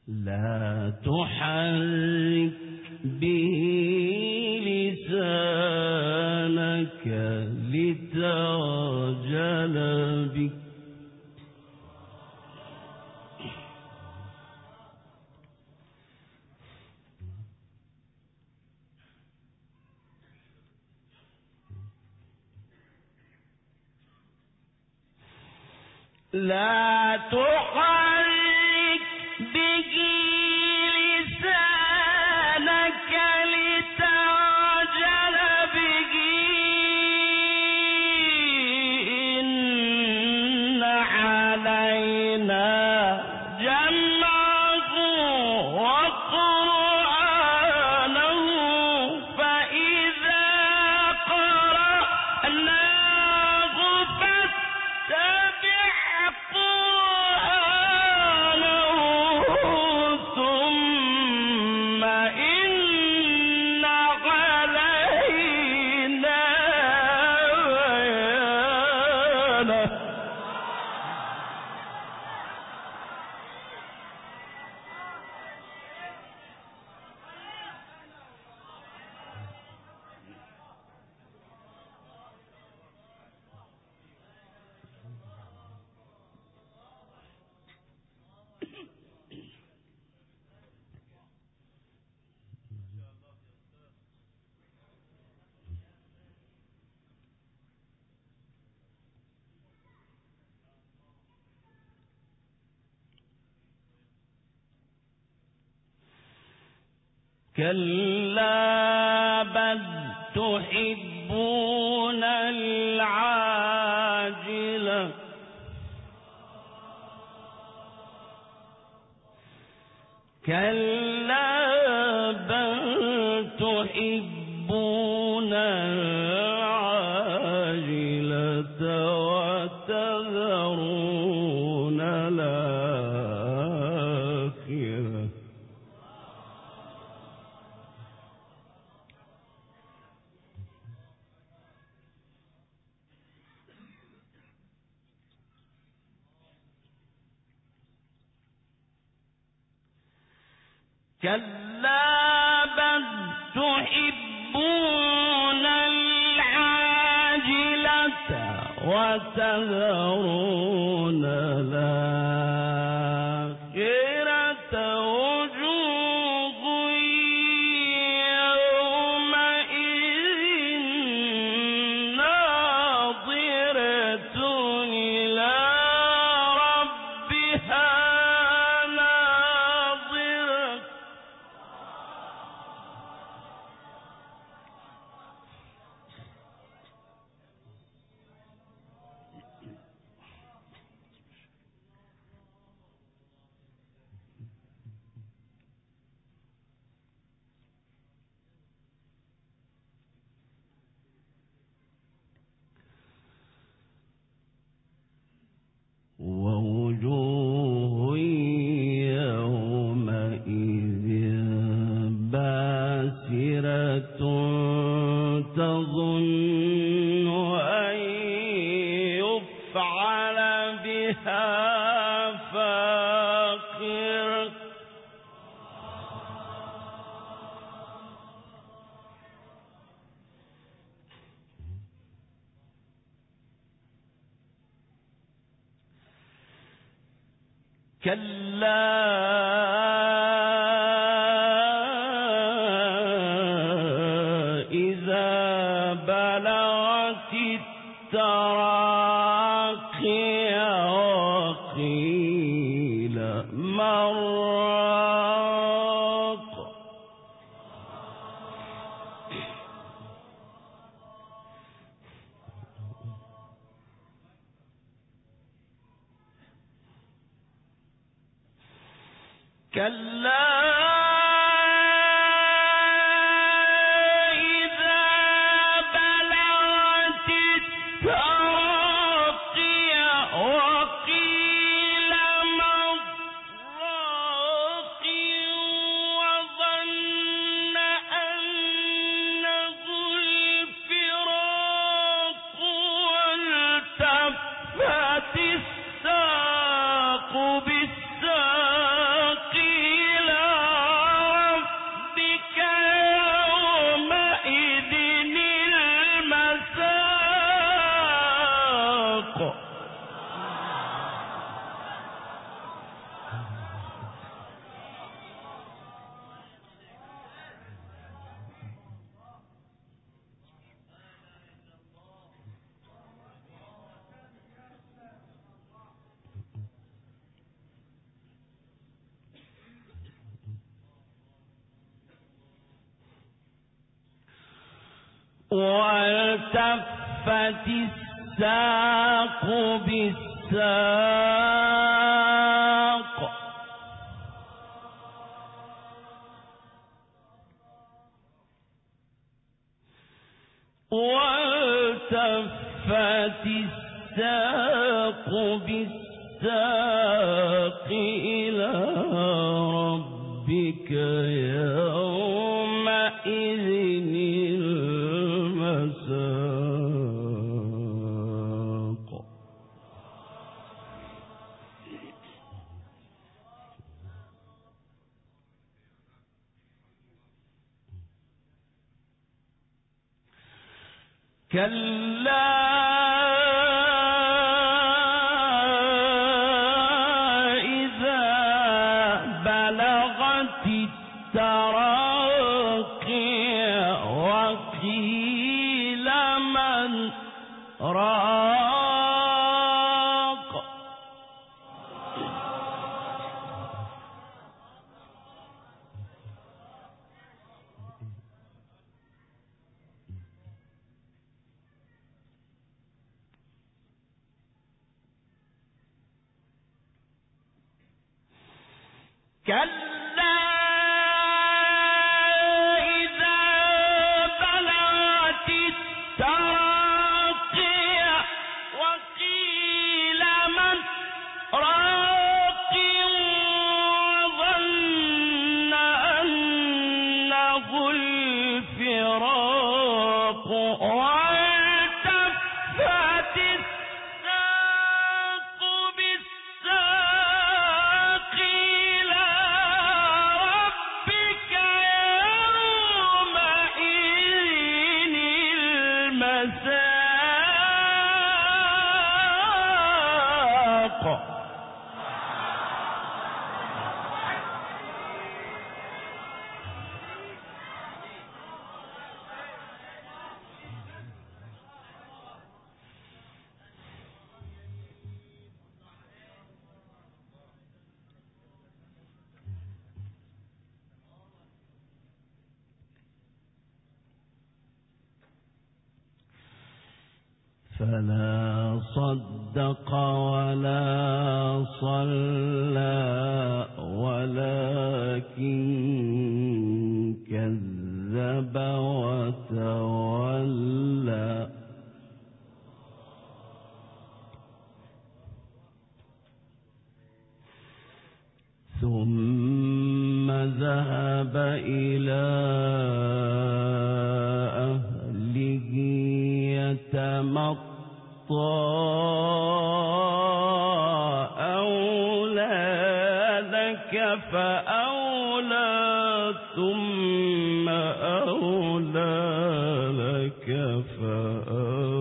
لا تحرك به لسانك لتعجل به لا تحرك به لسانك لتعجل به إن علينا جمعه وقرآنه فإذا قرأناه فاتبع ثم إن علينا بيانه كلا بل تحبون العاجلة كلا بل تحبون العاجلة وتذرون الآخرة كلا بل تحبون العاجلة وتذرون الآخرة وجوه يومئذ ناظرة إلى ربها ناظرة ووجوه يومئذ باسرة تظن أن يفعل بها فاقرة كلا إذا بلغت التراقي وقيل من راق كلا إذا بلغت التراقي وقيل من راق وظن أنه الفراق والتفت الساق بالساق والتفت الساق بالساق والتفت الساق بالساق إلى ربك يومئذ المساق كلا إذا بلغت التراقي وقيل من راق كلا إذا بلغت التراقي وقيل من راق وظن أنه الفراق والتفت الساق بالساق إلى ربك يومئذ المساق فلا صدق ولا صلى ولكن كذب وتولى ثم ذهب إلى أهله يتمطى أولى لك فأولى ثم أولى لك فأولى